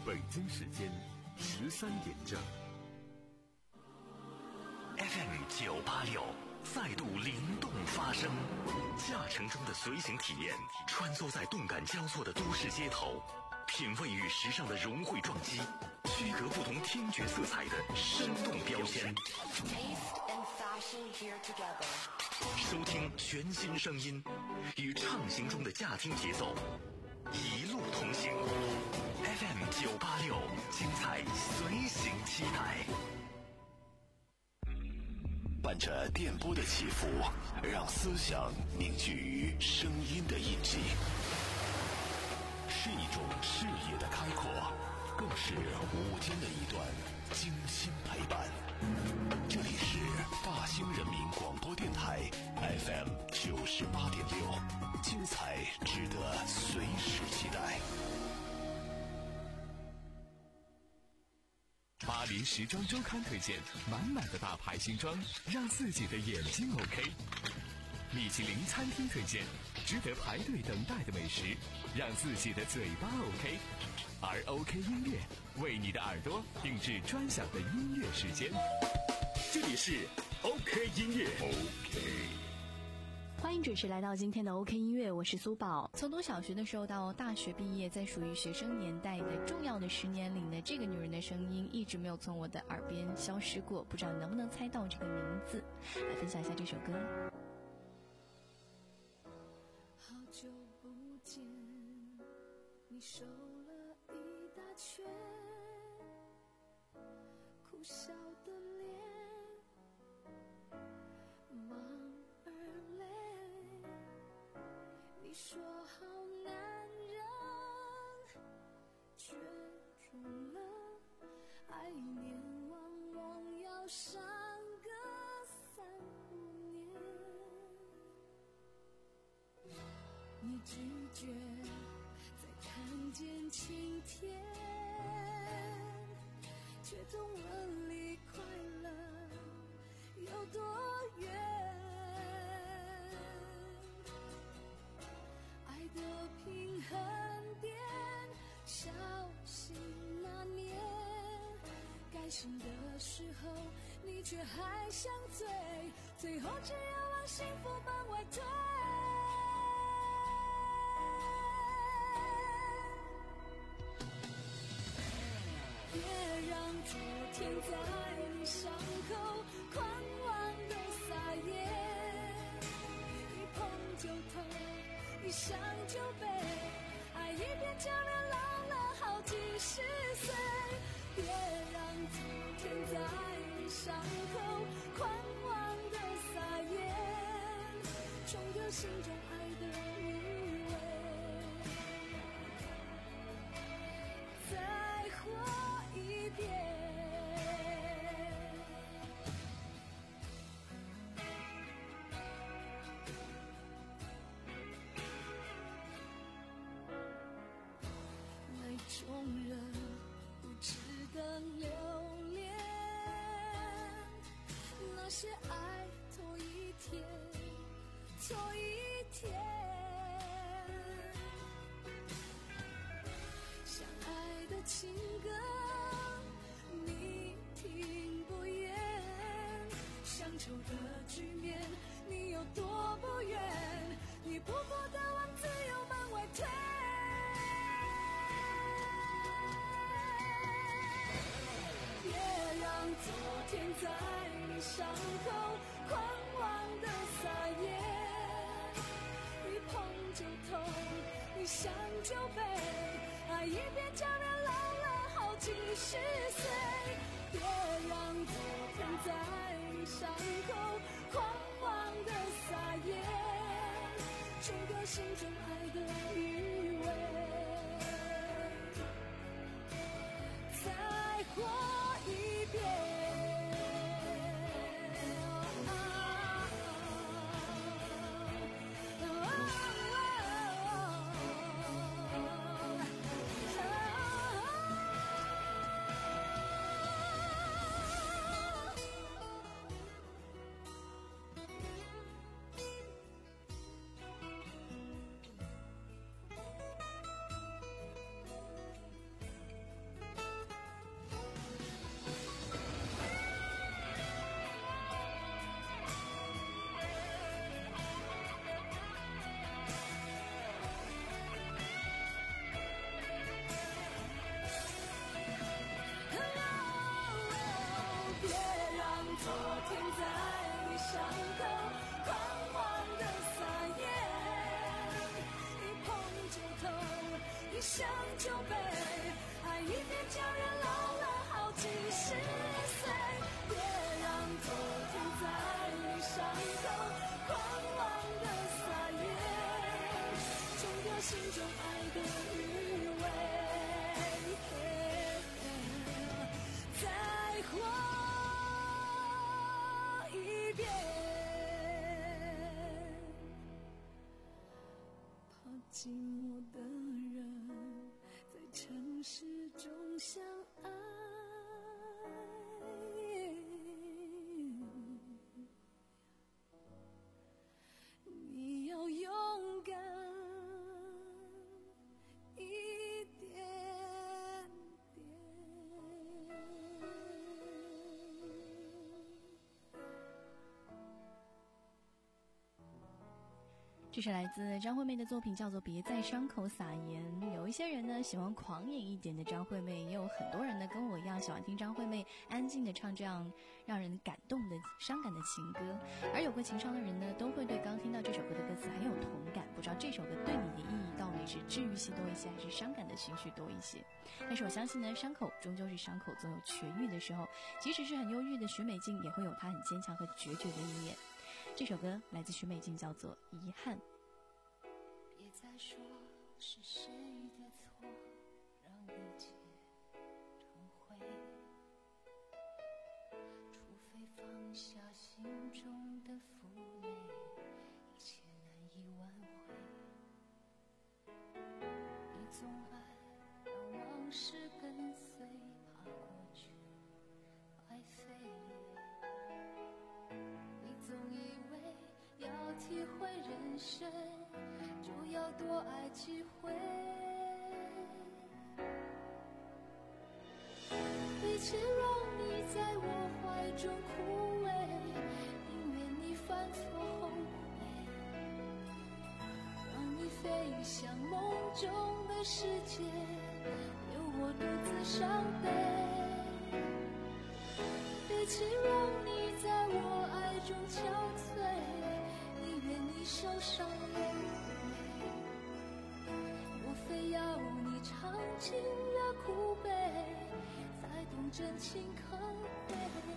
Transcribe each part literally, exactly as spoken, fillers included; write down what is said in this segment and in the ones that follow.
北京时间十三点整。 F M 九八六再度灵动发声，驾乘中的随行体验，穿梭在动感交错的都市街头，品味与时尚的融汇撞击，区隔不同听觉色彩的生动标签。收听全新声音，与畅行中的驾听节奏，一路同行。F M 九八六，精彩随行期待。 伴着电波的起伏，让思想凝聚于声音的印记，是一种视野的开阔，更是午间的一段精心陪伴。这里是大兴人民广播电台 F M 九十八点六，精彩值得随时期待。 巴黎时装周刊推荐满满的大牌新装，让自己的眼睛 OK。米其林餐厅推荐值得排队等待的美食，让自己的嘴巴 OK。而 OK 音乐为你的耳朵定制专享的音乐时间。这里是 OK 音乐 OK。 欢迎准时来到今天的 OK 音乐，我是苏宝。从读小学的时候到大学毕业，在属于学生年代的重要的十年里呢，这个女人的声音一直没有从我的耳边消失过，不知道你能不能猜到这个名字？来分享一下这首歌。 好久不见，你瘦了一大圈，苦笑的脸忙而累，你说好男人却中了，爱一年往往要上个三五年，你拒绝再看见晴天，却总问离快乐有多远，爱的平衡点小心拿捏，该醒的时候你却还想醉，最后只要往幸福门外推。别让昨天在你伤口狂妄的撒野，一碰就痛，一想就悲，爱一遍就能老了好几十岁。别让昨天在你伤口狂妄的撒野，冲掉心中爱的余味，再活一遍。爱中人不值得留恋，那些爱拖一天拖一天，相爱的情歌你听不厌，乡愁的局面你有多不愿，你不过的往自由门外推。昨天在你伤口狂妄的撒野，一碰就痛，一想就悲，爱一遍就能老了好几十岁。别让昨天在你伤口狂妄的撒野，冲掉心中爱的余味，再活一遍。 酒杯，爱一别叫人老了好几十岁。别让昨天在你伤口狂妄的撒野，冲掉心中爱的余味，再活一遍。怕寂寞的人在城市中相爱，你要勇敢一点点。 这是来自张惠妹的作品，叫做《别在伤口撒盐》。有一些人呢喜欢狂野一点的张惠妹，也有很多人呢跟我一样喜欢听张惠妹安静的唱这样让人感动的伤感的情歌。而有过情伤的人呢，都会对刚听到这首歌的歌词很有同感。不知道这首歌对你的意义到底是治愈系多一些，还是伤感的情绪多一些？但是我相信呢，伤口终究是伤口，总有痊愈的时候。即使是很忧郁的许美静，也会有她很坚强和决绝的一面。这首歌来自许美静，叫做《遗憾》。 别再说是谁的错，让一切成灰，除非放下心中的负累，一切难以挽回。你总爱让往事跟随，怕过去白费。你总以为要体会人生，就要多爱几回。比起让你在我怀中枯萎，宁愿你犯错后悔，让你飞向梦中的世界，留我独自伤悲。比起让你在我爱中憔悴，宁愿你受伤流泪，我非要你尝尽了苦悲，才懂真情可贵。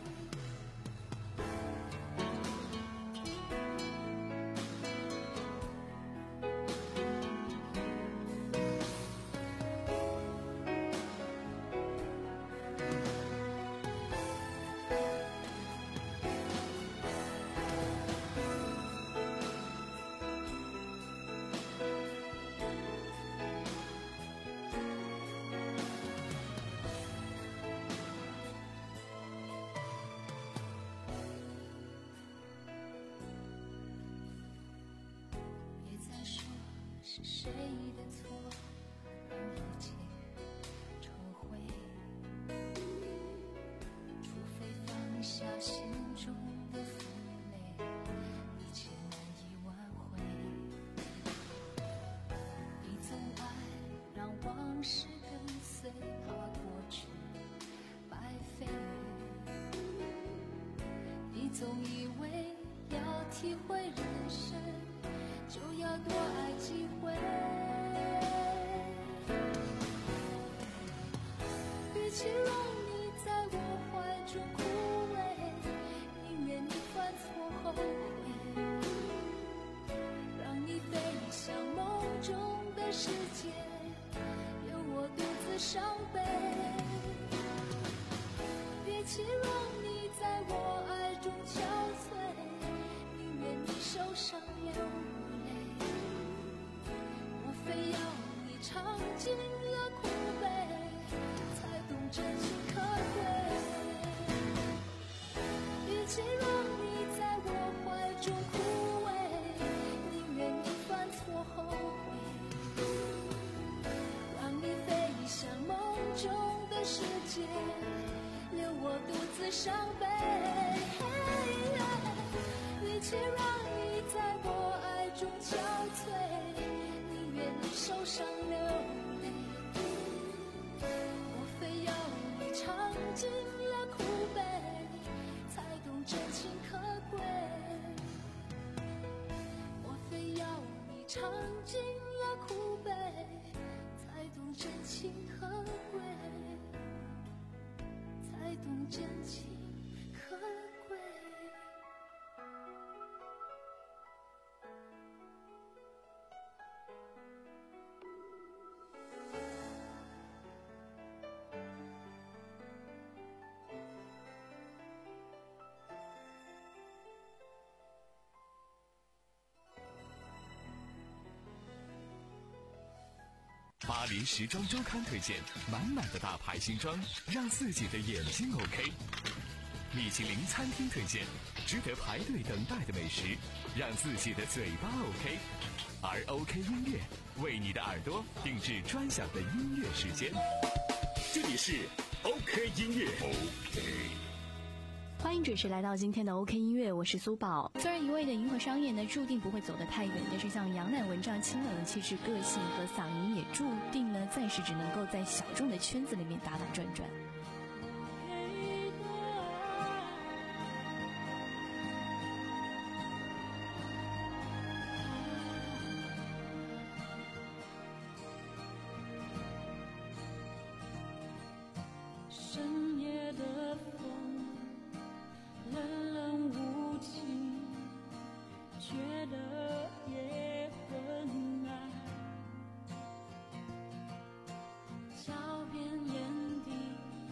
是谁的错，让一切成灰？除非放下心中的负累，一切难以挽回。你总爱让往事跟随，怕过去白费。你总以为要体会人生，就要多爱几回。与其让你在我怀中枯萎，宁愿你犯错后悔，让你飞向梦中的世界，留我独自伤悲。与其让你在我爱中憔悴，宁愿你受伤流泪，我非要你尝尽了苦悲，才懂真情可贵。与其让你在我怀中枯萎，宁愿你犯错后悔，让你飞向梦中的世界，留我独自伤悲。与其让你在我爱中憔悴，宁愿你受伤流泪，我非要你尝尽了苦悲，才懂真情可贵。我非要你尝尽了苦悲，才懂真真情可贵，才懂真情可贵。 巴黎时装周刊推荐满满的大牌新装，让自己的眼睛 OK。米其林餐厅推荐值得排队等待的美食，让自己的嘴巴 OK。而 OK 音乐为你的耳朵定制专享的音乐时间。 这里是 OK 音乐 OK。 欢迎准时来到今天的 OK 音乐，我是苏宝。虽然一味的迎合商业呢，注定不会走得太远，但是像杨乃文这样清冷的气质、个性和嗓音，也注定呢，暂时只能够在小众的圈子里面打打转转。 深夜的风冷冷无情，觉得也很爱。脚边眼底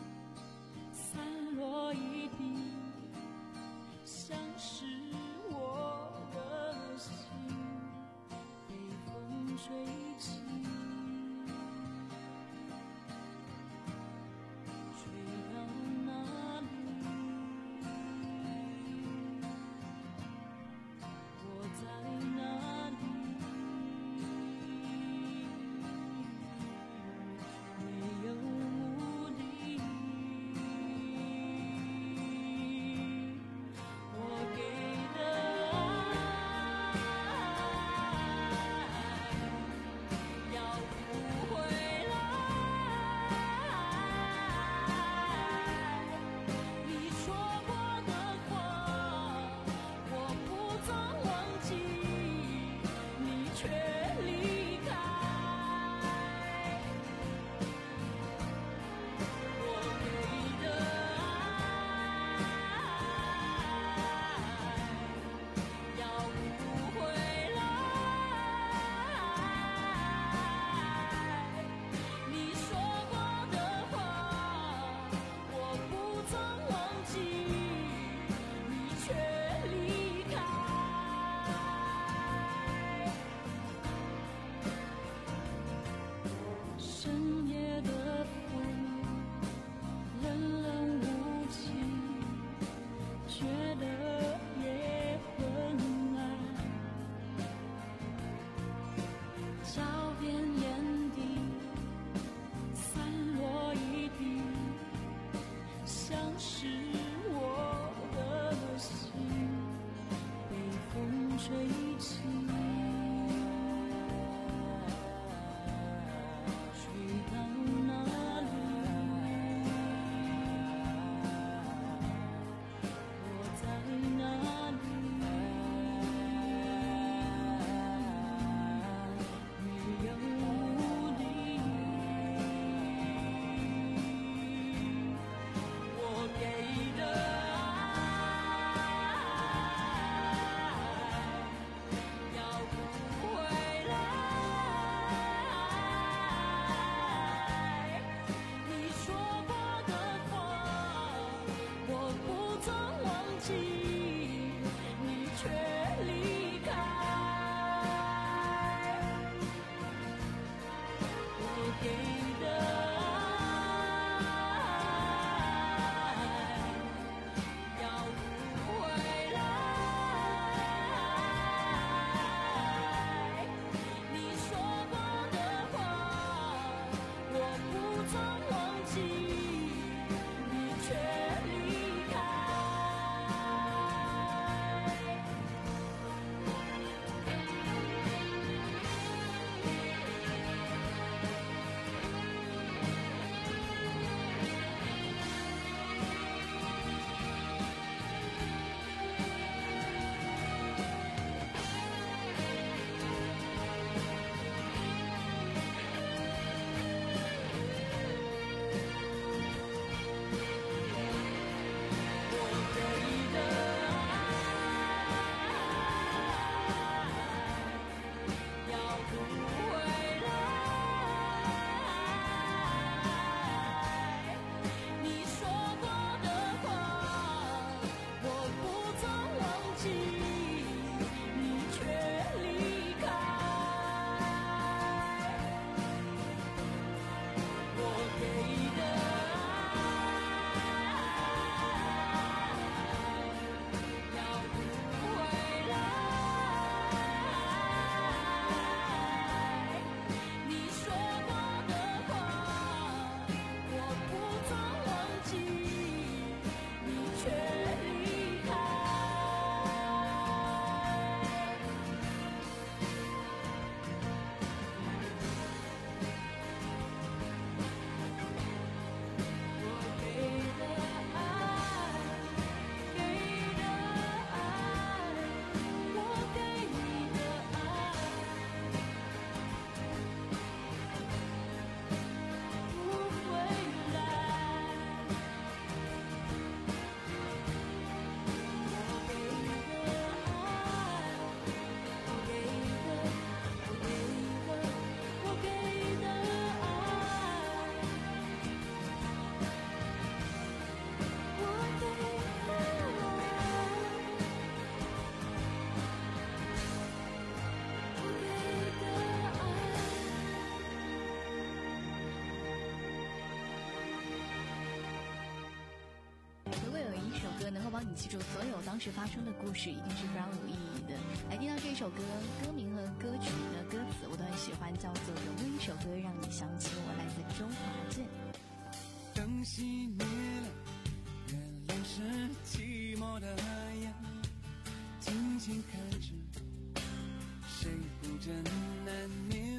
能够帮你记住所有当时发生的故事，一定是非常有意义的。来听到这首歌，歌名和歌曲的歌词我都很喜欢，叫做《有没有一首歌让你想起我》，来自周华健。 灯熄灭了，月亮是寂寞的眼，静静看着谁不真难眠，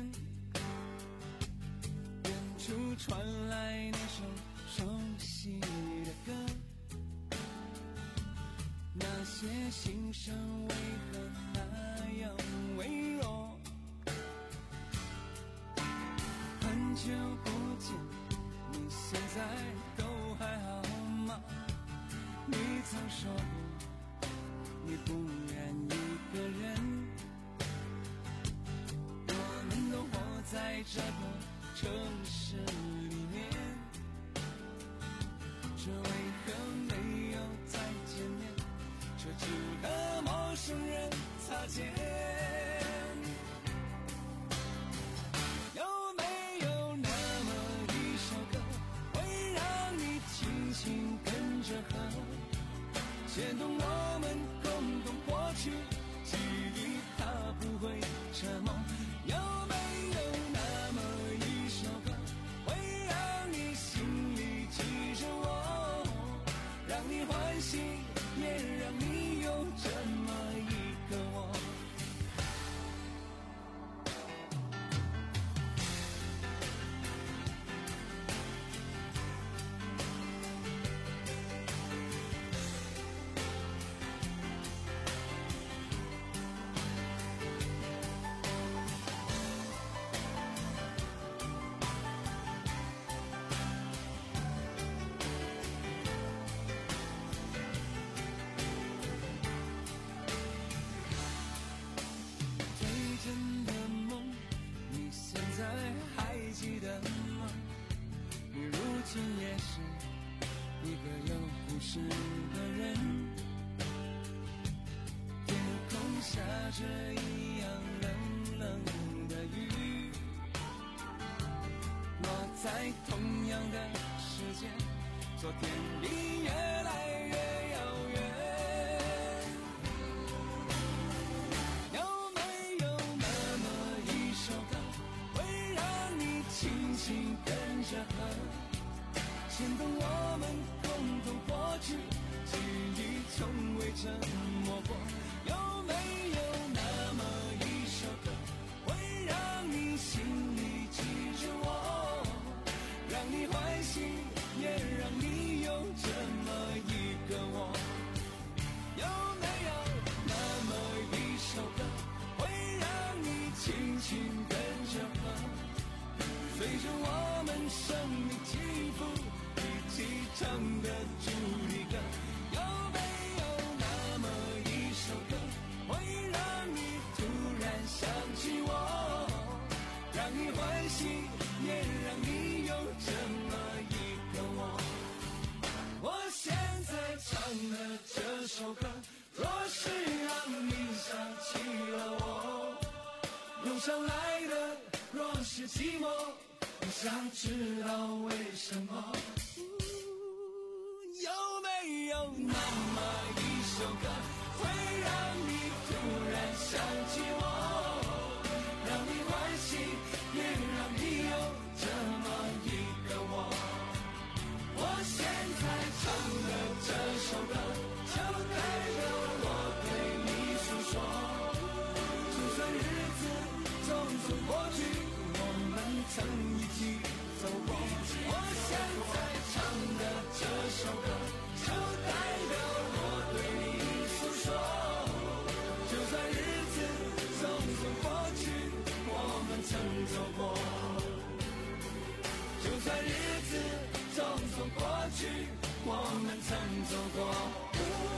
远处传来那首熟悉的歌，那些心声为何那样微弱，很久不见，你现在都还好吗？你曾说过你不愿一个人，我们都活在这个城市里面，这为何没有再见面，却只和陌生人擦肩？有没有那么一首歌，会让你轻轻跟着和，牵动我们共同过去，记忆它不会沉默。有没有那么一首歌，会让你心里记着我，让你欢喜，也让你有这么一个我。最真的梦，你现在还记得吗？你如今也是一个有故事的人，天空下着一样冷冷的雨，我在同样的时间，昨天比越来越遥远。有没有那么一首歌，会让你轻轻跟着和，牵动我们共同过去，记忆从未沉默过。有没有那么一首歌，会让你心里记着我，让你欢喜，也让你有这么一个我。有没有那么一首歌，会让你轻轻跟着和，随着我们生命起伏一起唱的主题歌？有没有那么一首歌，会让你突然想起我，让你欢喜，也让你有这么一个我？我现在唱的这首歌，若是让你想起了我，涌上来的若是寂寞，我想知道为什么。有没有那么一首歌，会让你突然想起我，让你欢喜，也让你有这么一个我？我现在唱的这首歌，就代表我对你诉说，就算日子匆匆过去，我们曾一起走过。我现在唱的这首歌，就代表我对你诉说，就算日子匆匆过去，我们曾走过。就算日子匆匆过去，我们曾走过。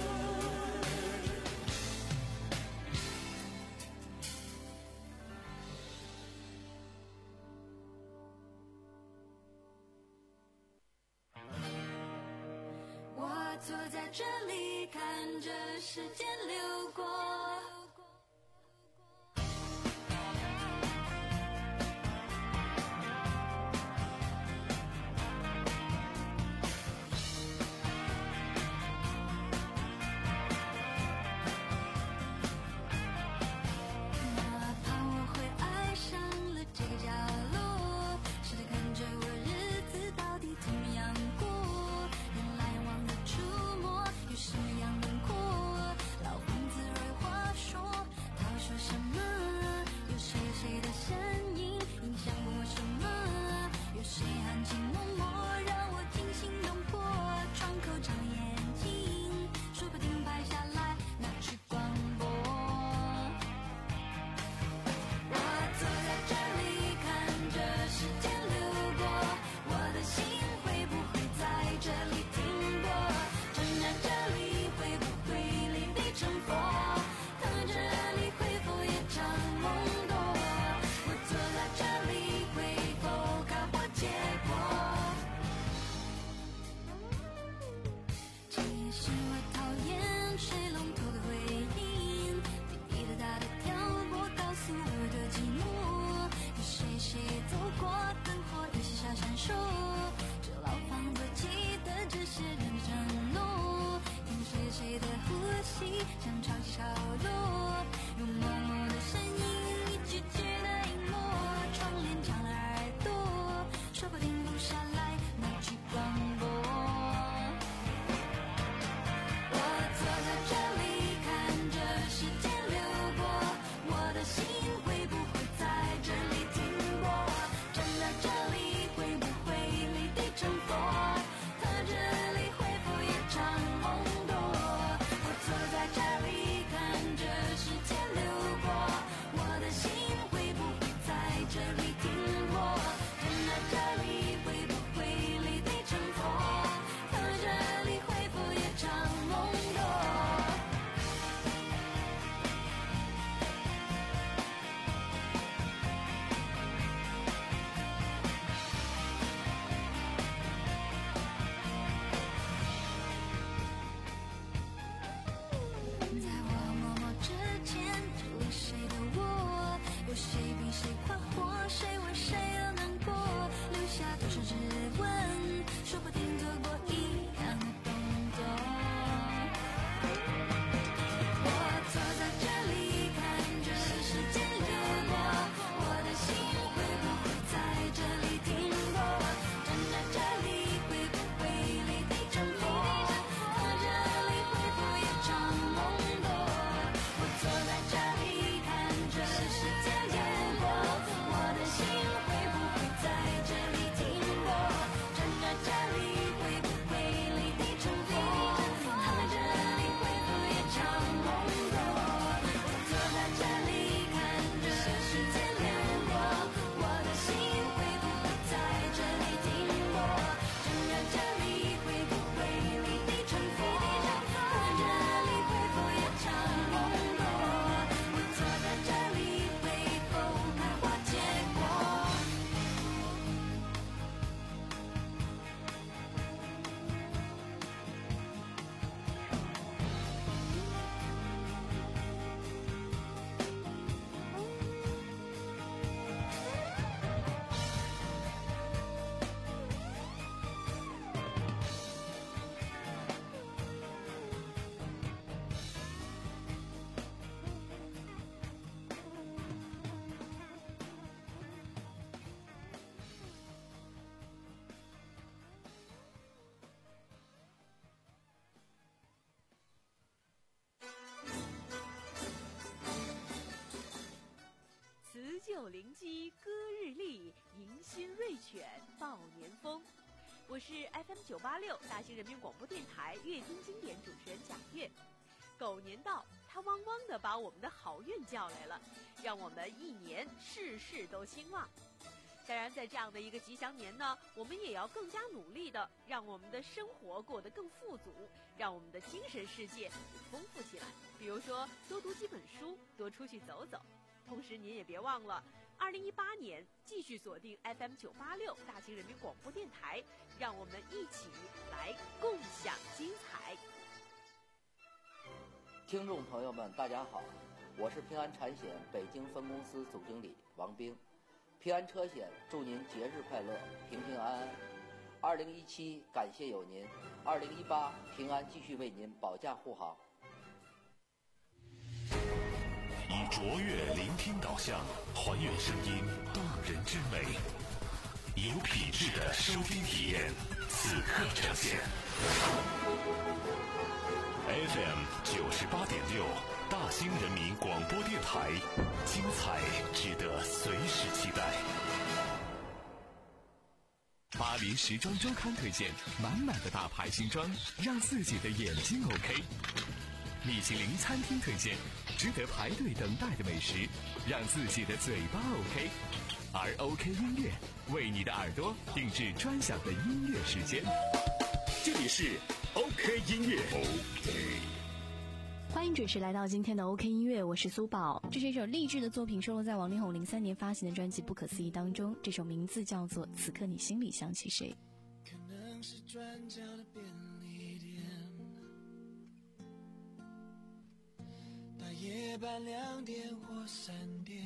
我坐在这里，看着时间流过。 我是 F M 九八六大兴人民广播电台乐听经典主持人贾月。狗年到，它汪汪地把我们的好运叫来了，让我们一年事事都兴旺。当然，在这样的一个吉祥年呢，我们也要更加努力的，让我们的生活过得更富足，让我们的精神世界丰富起来。比如说，多读几本书，多出去走走。同时，您也别忘了，二零一八年继续锁定 F M 九八六大兴人民广播电台，让我们一起来共享精彩。 听众朋友们，大家好，我是平安产险北京分公司总经理王兵。平安车险祝您节日快乐，平平安安。二零一七感谢有您，二零一八平安继续为您保驾护航。 以卓越聆听导向，还原声音动人之美，有品质的收听体验，此刻呈现。F M 九十八点六，大兴人民广播电台，精彩值得随时期待。 巴黎时装周刊推荐，满满的大牌新装，让自己的眼睛 OK。米其林餐厅推荐，值得排队等待的美食，让自己的嘴巴 OK。而 OK 音乐为你的耳朵定制专享的音乐时间。 这里是 OK 音乐 OK。 欢迎准时来到今天的 OK 音乐，我是苏宝。这是一首励志的作品，收录在王力宏零三年发行的专辑《不可思议》当中。这首名字叫做《此刻你心里想起谁》。 可能是转角的便利店，大夜班两点或三点，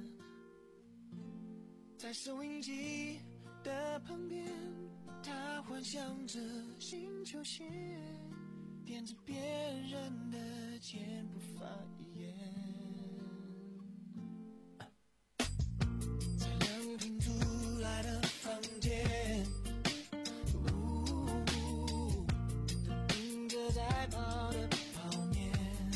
在收音机的旁边，他幻想着新球鞋，点着别人的肩不发一言，在两瓶租来的房间，盯着在跑的泡面，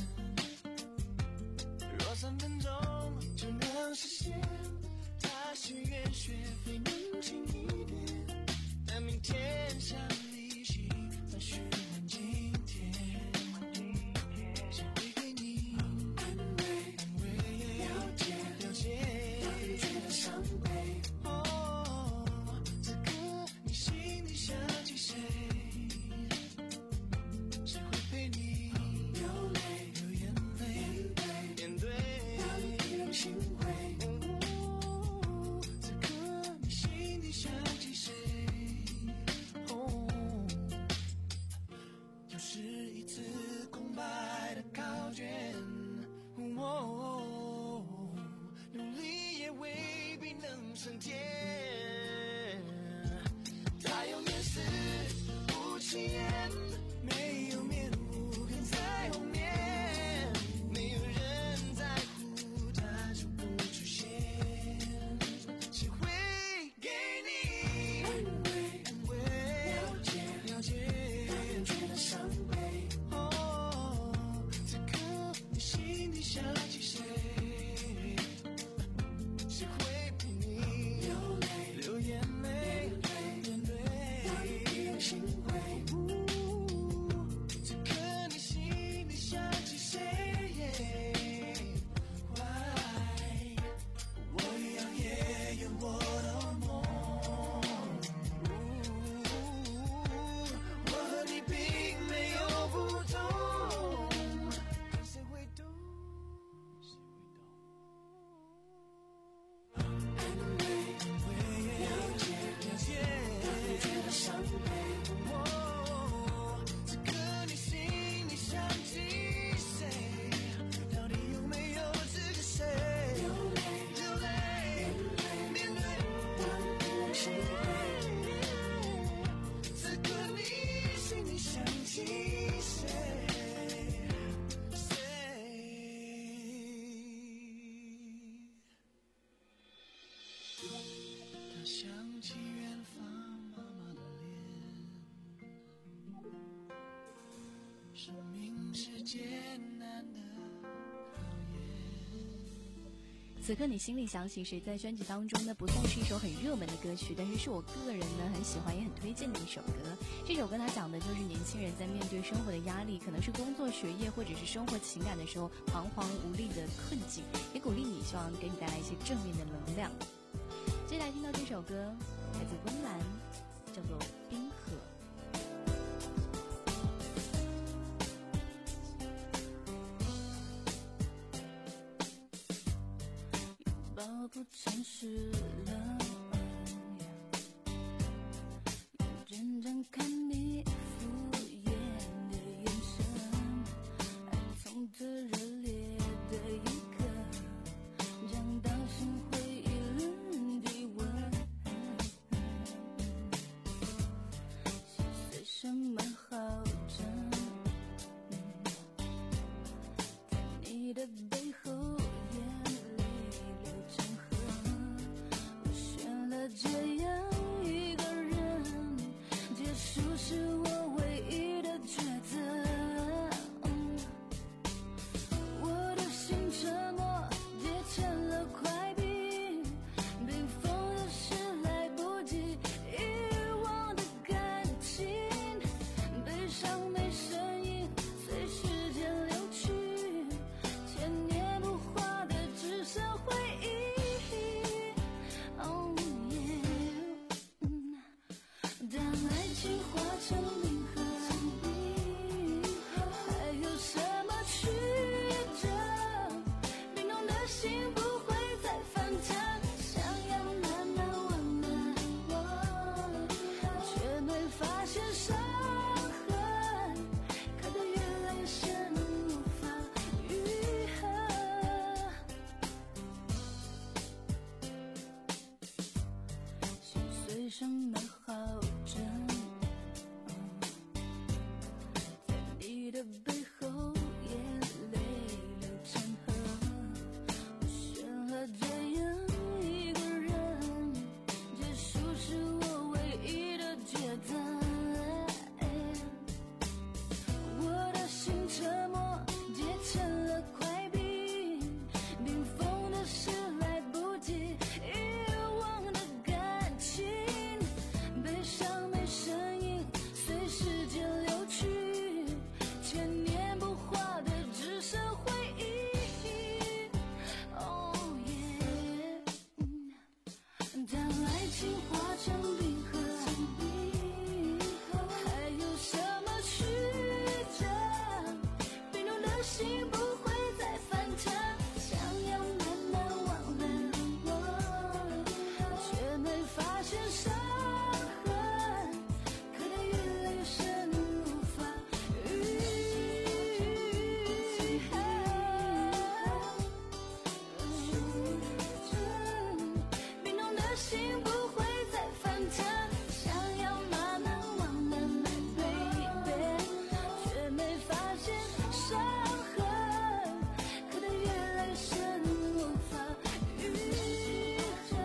若三分钟就能实现，他许愿学费能轻一点，但明天想利息再续还今天，谁会给你安慰安慰，了解了解，让你觉得伤悲。哦，此刻你心里想起谁？谁会陪你流泪流眼泪，面对让你依然心灰。此刻你心里想起谁？又是一次空白的考卷，哦，努力也未必能升天。他有面试不起眼，没有面目跟在后面，没有人在乎他就不出现，谁会给你安慰安慰，了解了解，让人觉得伤悲。哦，此刻你心里想起谁？谁会陪你流泪流眼泪，面对让你依然心灰。此刻你心里想起谁？Why？ 我一样也有我的梦，我和你并没有不同，但谁会懂？谁会懂？安慰安慰，了解了解，让你觉得伤悲。哦，此刻你心里想起谁？到底有没有这个谁？流泪流泪，面对让你心灰。此刻你心里想起谁？谁？他想起远方妈妈的脸，生命是艰难的考验。 此刻你心里想起谁，在专辑当中呢不算是一首很热门的歌曲，但是是我个人呢很喜欢也很推荐的一首歌。这首歌它讲的就是年轻人在面对生活的压力，可能是工作学业或者是生活情感的时候彷徨无力的困境，也鼓励你，希望给你带来一些正面的能量。接下来听到这首歌来自温岚，叫做冰河。 抱不诚实了，眼睁睁看你敷衍的眼神，爱从这热烈的一刻降到心灰意冷的温，细碎什么好整，在你的背后这样一个人结束是我唯一的抉择，我的心沉默结成了块冰，冰封的是来不及遗忘的感情，悲伤没声音随时间流去，千年不化的只剩回忆。当爱情化成冰河，还有什么曲折？冰冻的心不会再翻腾，想要慢慢忘了我，却没发现伤痕，刻得越来越深，无法愈合。心碎什么好整，在你的背后眼泪流成河，我选了这样一个人，结束是我唯一的抉择，我的心沉默结成了块冰，冰封的是来不及遗忘的感情，悲伤没声音随时间流去，千年不化的只剩回忆。哦耶，当爱情化成冰河，还有什么曲折？冰冻的心不会再翻腾，想要慢慢忘了我，却没发现伤痕，刻得越来越深，无法愈合。冰冻的心不会再翻腾，想要慢慢忘了 my baby， 却没发现伤痕，刻得越来越深，无法愈合。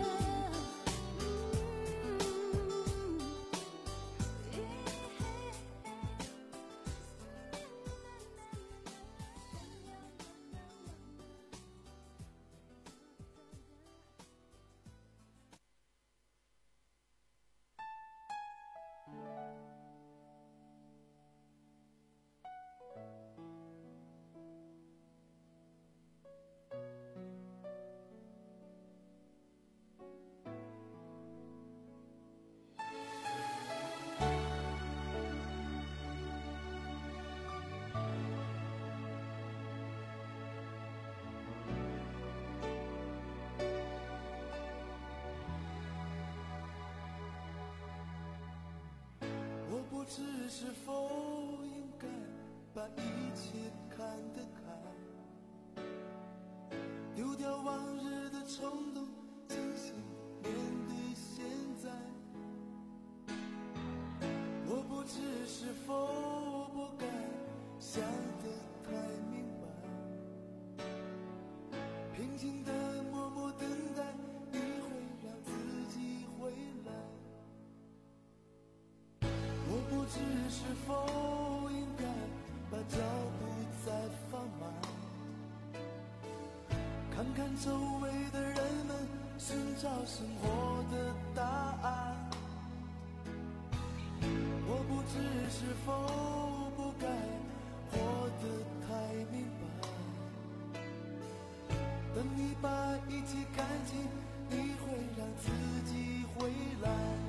我不知是否应该把一切看得开，丢掉往日的冲动，静心面对现在。我不知是否不该想得太明白，平静的默默等待你会让自己回来。我不知是否应该把脚步再放慢，看看看周围的人们，寻找生活的答案。我不知是否不该活得太明白，等你把一切看清，你会让自己回来。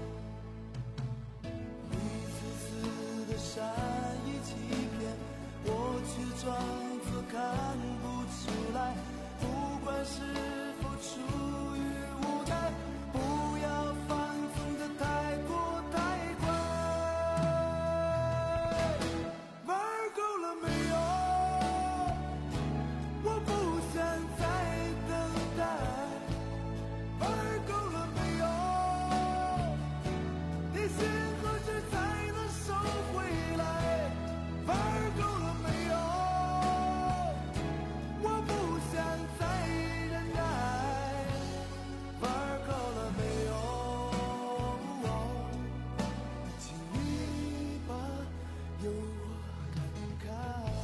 一次次的善意欺骗，我却装作看不出来。不管是否出于无奈，不要放纵的太过太快。玩够了没有？我不想再等待。玩够了没有？你心何时才能收回来？玩够了没有？我不想再忍耐。玩够了没有？请你把诱惑赶开。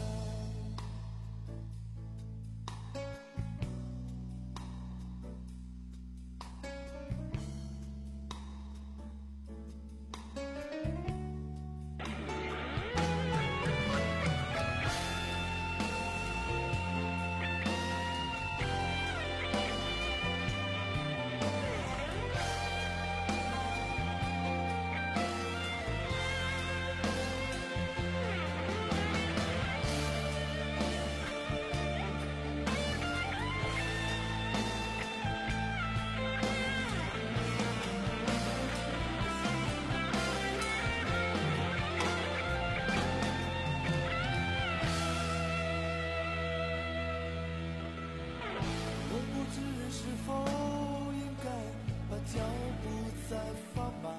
我不知是否应该把脚步再放慢，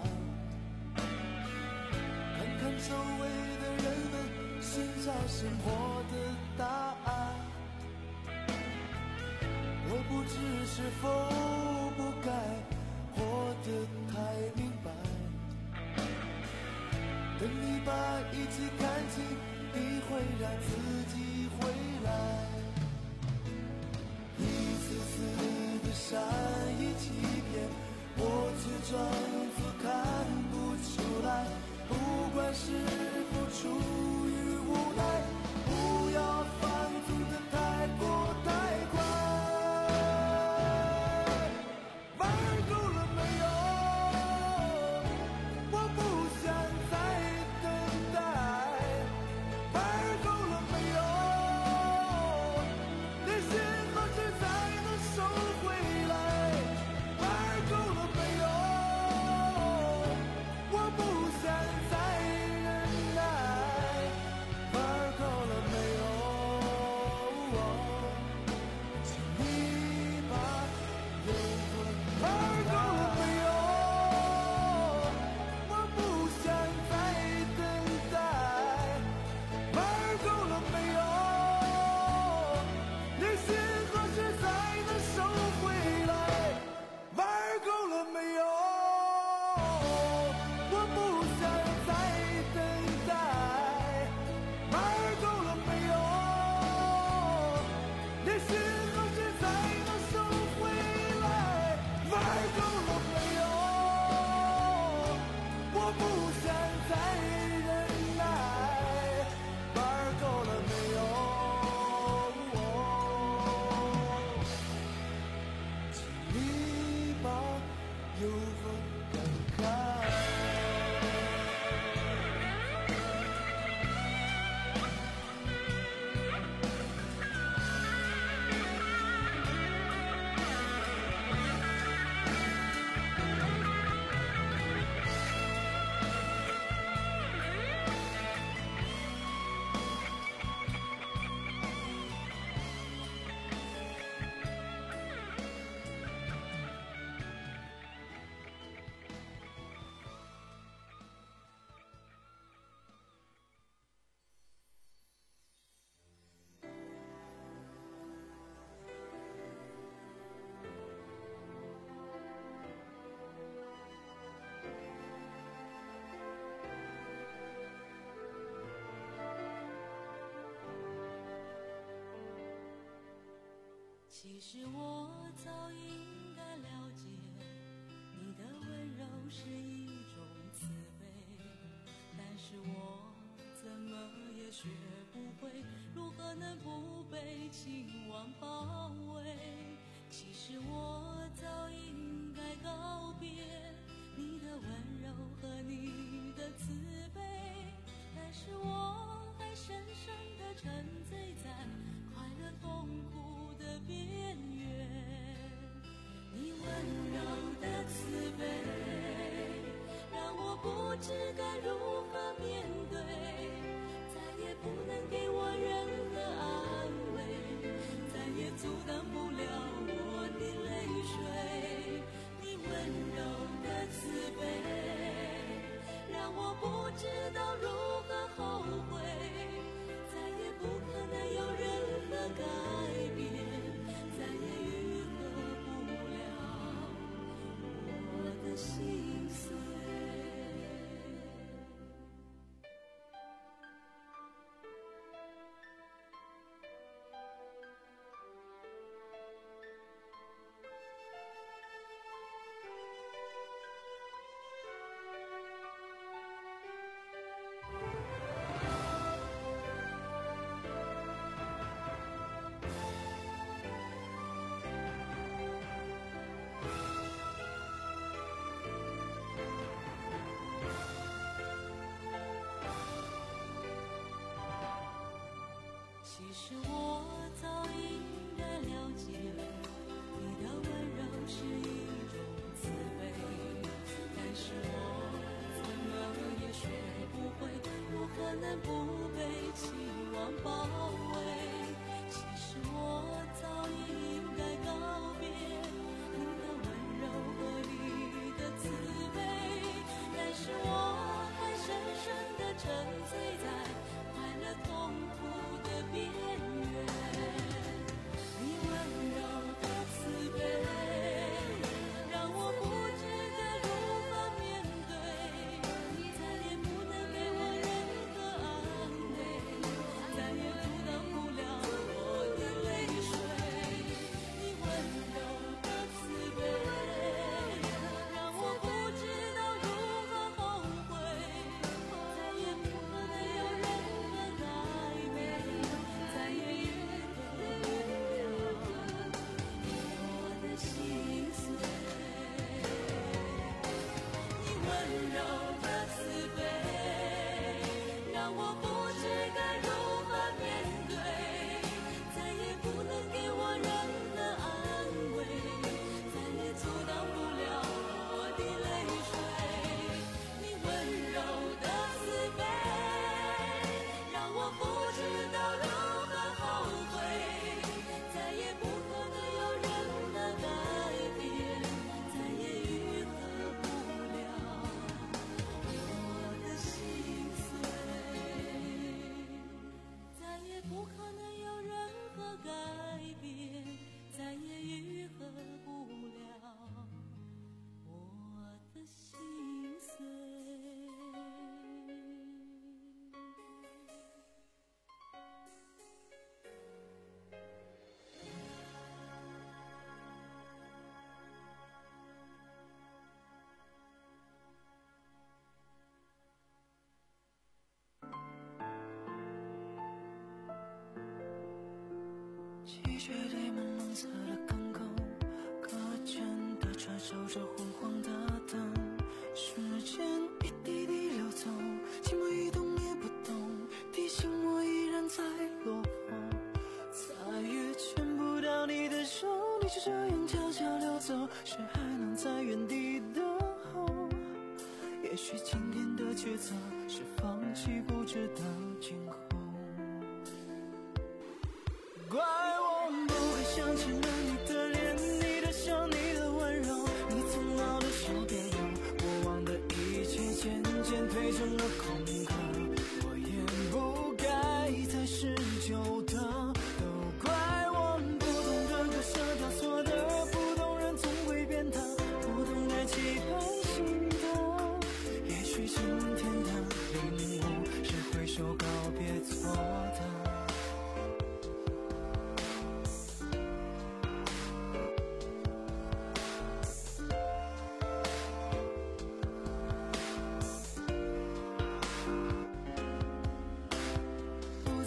看看周围的人们，寻找生活的答案。我不知是否不该活得太明白，等你把一切看清，你会让自己回来。一次次的善意欺骗，我却装作看不出来。不管是否出于无奈，不要放纵的太过太快。玩够了没有？我不想再等待。玩够了没有？你心何时才能收回来？玩够了没有？ 其实我早应该了解，你的温柔是一种慈悲，但是我怎么也学不会如何能不被情网包围。其实我早应该告别你的温柔和你的慈悲，但是我还深深地沉醉在快乐痛苦的边缘。你温柔的慈悲让我不知该如何面对，再也不能给我任何安慰，再也阻挡不了我的泪水。你温柔的慈悲让我不知道如何后悔，再也不可能有任何改变，再也愈合不了我的心碎。其实我早应该了解，你的温柔是一种慈悲，但是我怎么也学不会如何能不被期望包围。其实我早应该告别你的温柔和你的慈悲，但是我还深深地沉醉在快乐痛苦的边缘。你温柔的慈悲让我不知该如何面对，再也不能给我任何安慰，再也阻挡不了我的泪水。你温柔的慈悲让我不知道如何后悔，再也不可能有任何改变，再也愈合不了我的心碎。你温柔的慈悲让我不知该如何面对，再也不能给我任何安慰，再也阻挡不了我的泪水。你温柔的慈悲让我不知道如何后悔，再也不可能有任何改变，再也愈合不了我的心碎，再也不可能有任何改变，再也愈合不了我的心碎。 积雪堆满蓝色的港口，搁浅的船守着昏黄的灯，时间一滴滴流走，寂寞一动也不动，提醒我依然在落后，再也牵不到你的手，你就这样悄悄溜走，谁还能在原地等候？也许今天的抉择是放弃不知道今后，怪我不会想起了你的脸，你的笑，你的温柔，你曾闹的笑别扭，过往的一切渐渐褪成了空壳，我也不该再是旧的，都怪我不懂得割舍掉错的，不懂人总会变的，不懂该期盼新的，也许今天的领悟是挥手告别错的。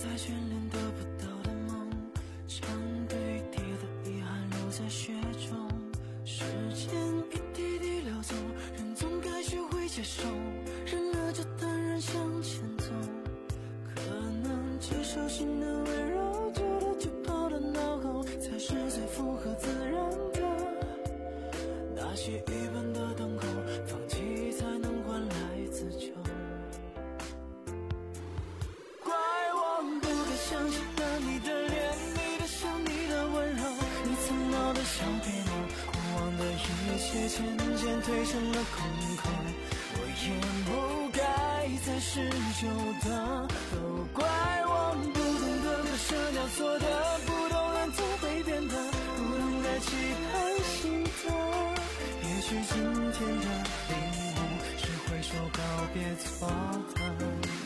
在眷恋得不到的梦，像堆叠的遗憾留在雪中。时间一滴滴流走，人总该学会接受，忍了就淡然向前走。可能接受新的温柔，旧的就抛到脑后，才是最符合自然的。那些愚笨的等候，放弃才能换来自救。怪我不该相信了你的脸，你的笑，你的温柔，你曾闹得像别扭，过往的一切渐渐褪成了空口。我也不该再是旧的，都怪我不懂得割舍掉错的，不懂人总会变的，不懂该期盼新的。也许今天的领悟是挥手告别错的。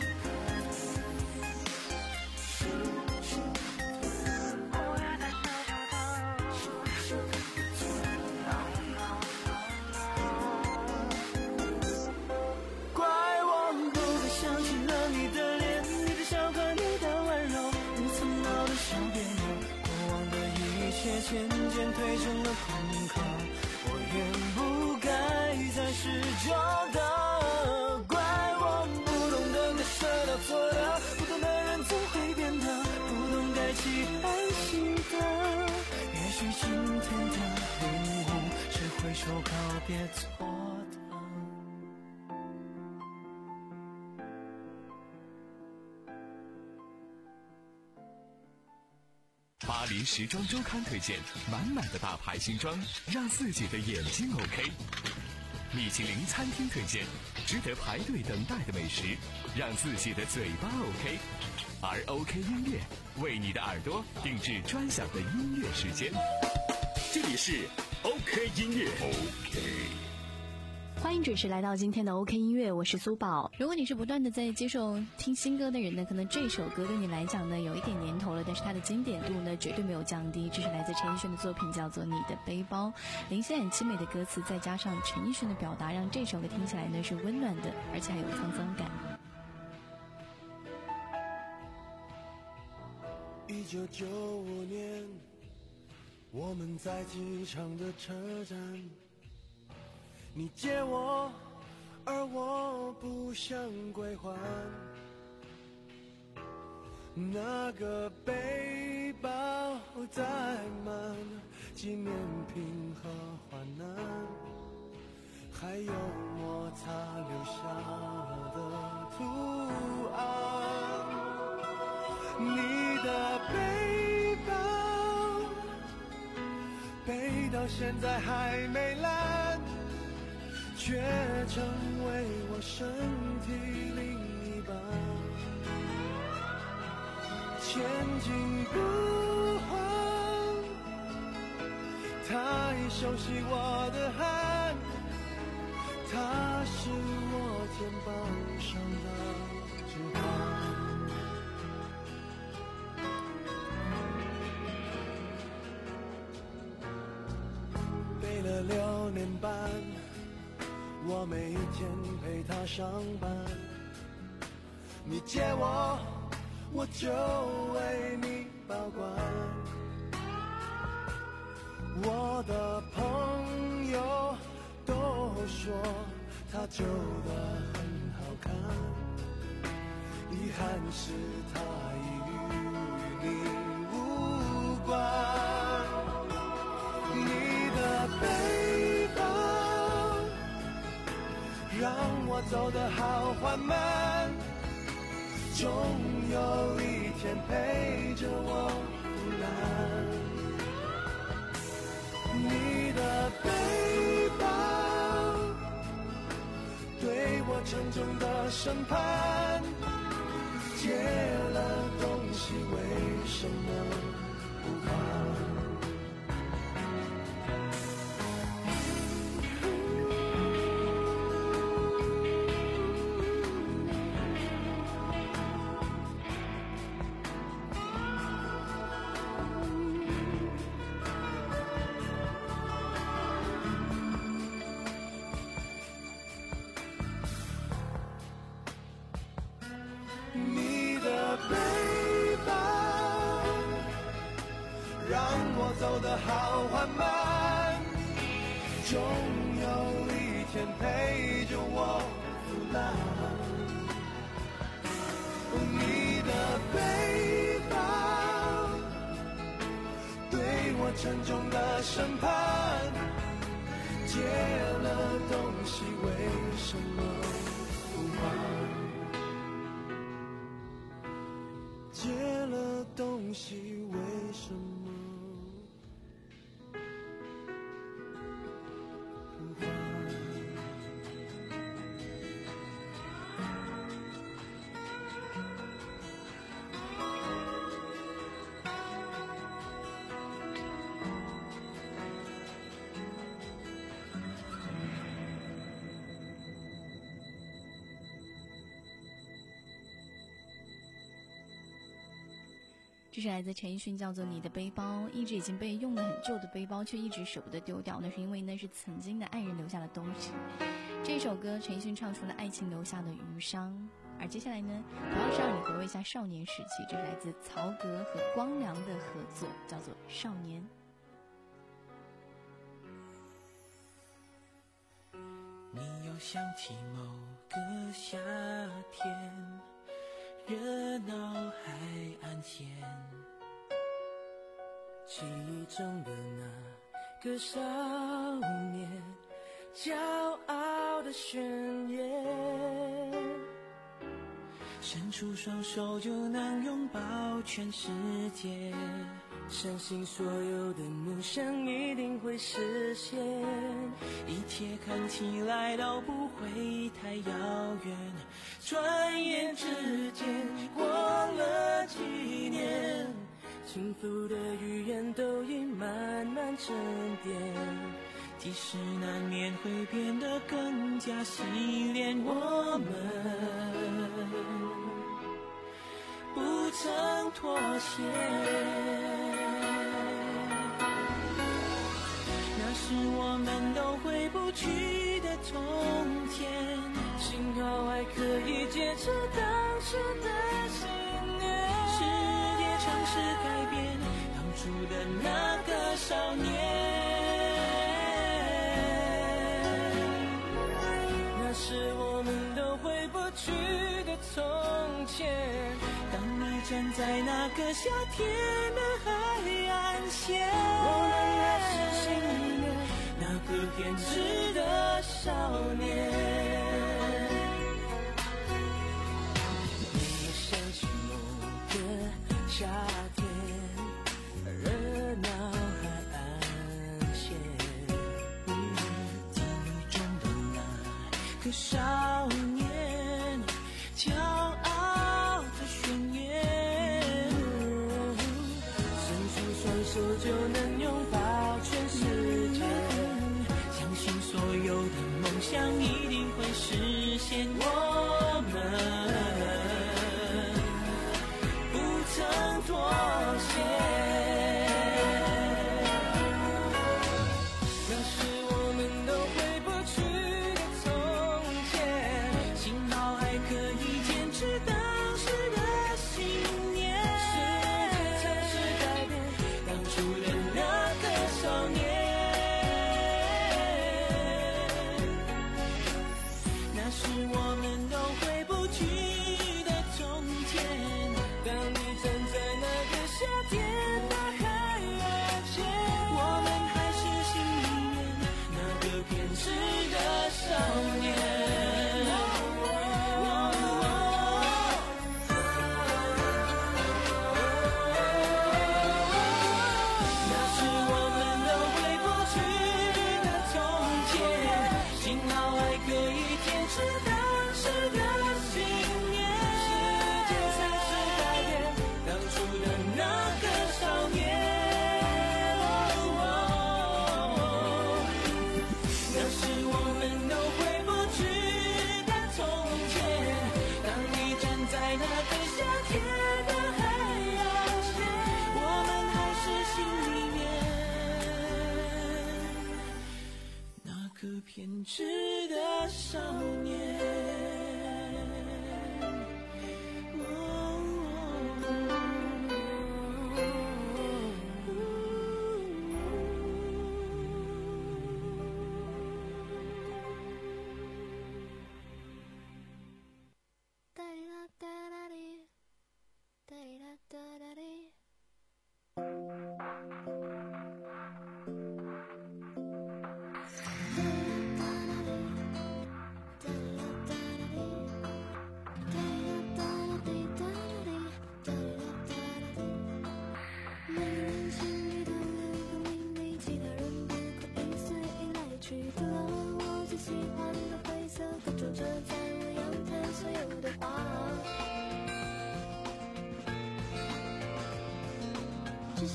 渐渐褪成了空壳，我愿不该再是旧的。怪我不懂得割舍掉错的，不懂的人总会变的，不懂该期盼新的。也许今天的领悟是挥手告别错的。 巴黎时装周刊推荐满满的大牌新装，让自己的眼睛 OK。米其林餐厅推荐值得排队等待的美食，让自己的嘴巴 OK。而 OK 音乐为你的耳朵定制专享的音乐时间。 这里是 OK 音乐 OK。 欢迎准时来到今天的 OK 音乐，我是苏宝。如果你是不断的在接受听新歌的人呢，可能这首歌对你来讲呢有一点年头了，但是它的经典度呢绝对没有降低。这是来自陈奕迅的作品，叫做《你的背包》。林夕很凄美的歌词，再加上陈奕迅的表达，让这首歌听起来呢是温暖的，而且还有沧桑感。 一九九五年，我们在机场的车站。你借我，而我不想归还。那个背包载满纪念品和患难，还有摩擦留下的图案。你的背包背到现在还没烂，却成为我身体另一半，前进不换，它已熟悉我的汗，它是我肩膀上的指环。背了六年半，我每一天陪他上班。你借我，我就为你保管。我的朋友都说他旧的很好看，遗憾是他已与你无关。你的背包让我走得好缓慢，总有一天陪着我腐烂。你的背包对我沉重的审判，借了东西为什么不还？你的背走得好缓慢，终有一天陪着我腐烂。你的背包对我沉重的审判，借了东西为什么不还？借了东西为什么不还？ 这是来自陈奕迅叫做《你的背包》，一直已经被用得很旧的背包，却一直舍不得丢掉，那是因为那是曾经的爱人留下的东西。这首歌陈奕迅唱出了爱情留下的余伤。而接下来呢，同样是让你回味一下少年时期，这是来自曹格和光良的合作，叫做《少年》。 你又想起某个夏天，热闹海岸线，记忆中的那个少年，骄傲的宣言，伸出双手就能拥抱全世界，相信所有的梦想一定会实现，一切看起来都不会太遥远，转眼之间过了几年，幸福的语言都已慢慢沉淀，即使难免会变得更加洗练，我们不曾妥协，那是我们都回不去的从前，幸好还可以坚持当时的信念，世界尝试改变当初的那个少年，那是我们都回不去的从前，当你站在那个夏天的海岸线，我们还是心里面那个偏执的少年。你想起某个夏天，热闹海岸线，记忆中的那个少年，骄傲的宣言，伸出双手就能拥抱全世界，相信所有的梦想一定会实现，我们不曾妥协，那是我们都回不去的从前，幸好还可以坚持当时的信念，世界尝试改变当初的那个少年，那是我们都回不去的从前，当你站在那个夏天的海岸线，我们还是心里面那个偏执的少年。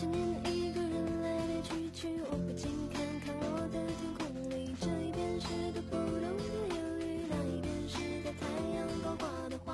些年一个人来来去去，我不禁看看我的天空里，这一边是个不懂的忧郁，那一边是个太阳高挂的花。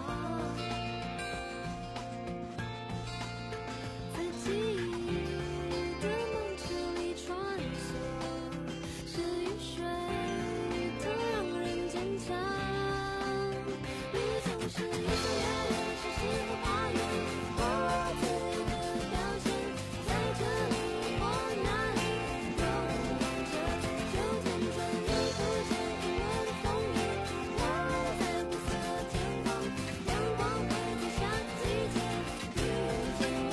自己的梦池里穿梭，是雨水它让人坚强，路总是越走越远，是时候花园，我自由的表现，在这里或那里，勇敢着就天转，你不见日落的风雨，我在灰色天空，阳光会在下个季节遇见我。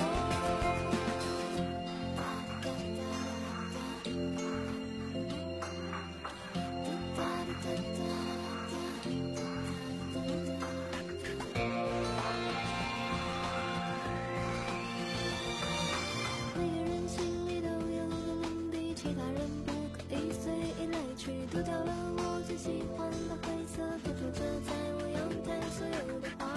每个人心里都有个目的，其他人不可以随意来去，丢掉了我最喜欢的灰色，飘出着在我阳台所有的花。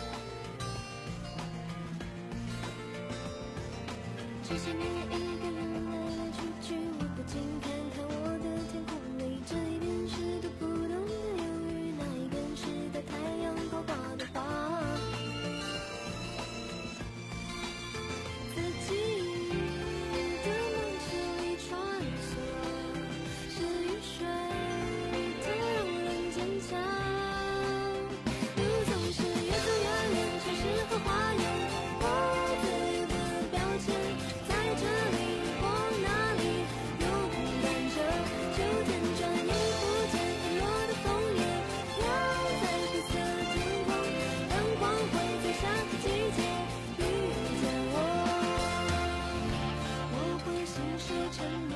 这些年一个人来来去去，我不禁看看我的天空里，这一边是读不懂的忧郁，那一边是带太阳高挂的花。自己的梦池里穿梭，是雨水它让人坚强，路总是越走越远，是时候花园，我自由的表现，在这里或那里，勇敢着就天转，你不见日落的枫叶，飘在灰色天空，阳光会在下个季节遇见我，我会信守承诺，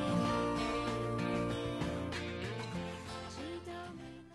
直到你来。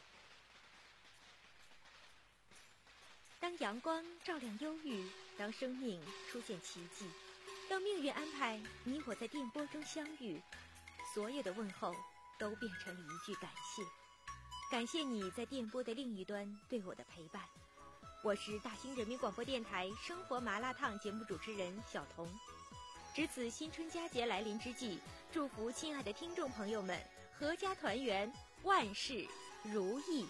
当阳光照亮忧郁，当生命出现奇迹，当命运安排你我在电波中相遇，所有的问候都变成了一句感谢。感谢你在电波的另一端对我的陪伴。我是大兴人民广播电台生活麻辣烫节目主持人小彤。值此新春佳节来临之际，祝福亲爱的听众朋友们阖家团圆，万事如意。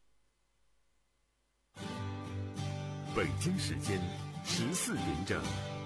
北京时间十四点整。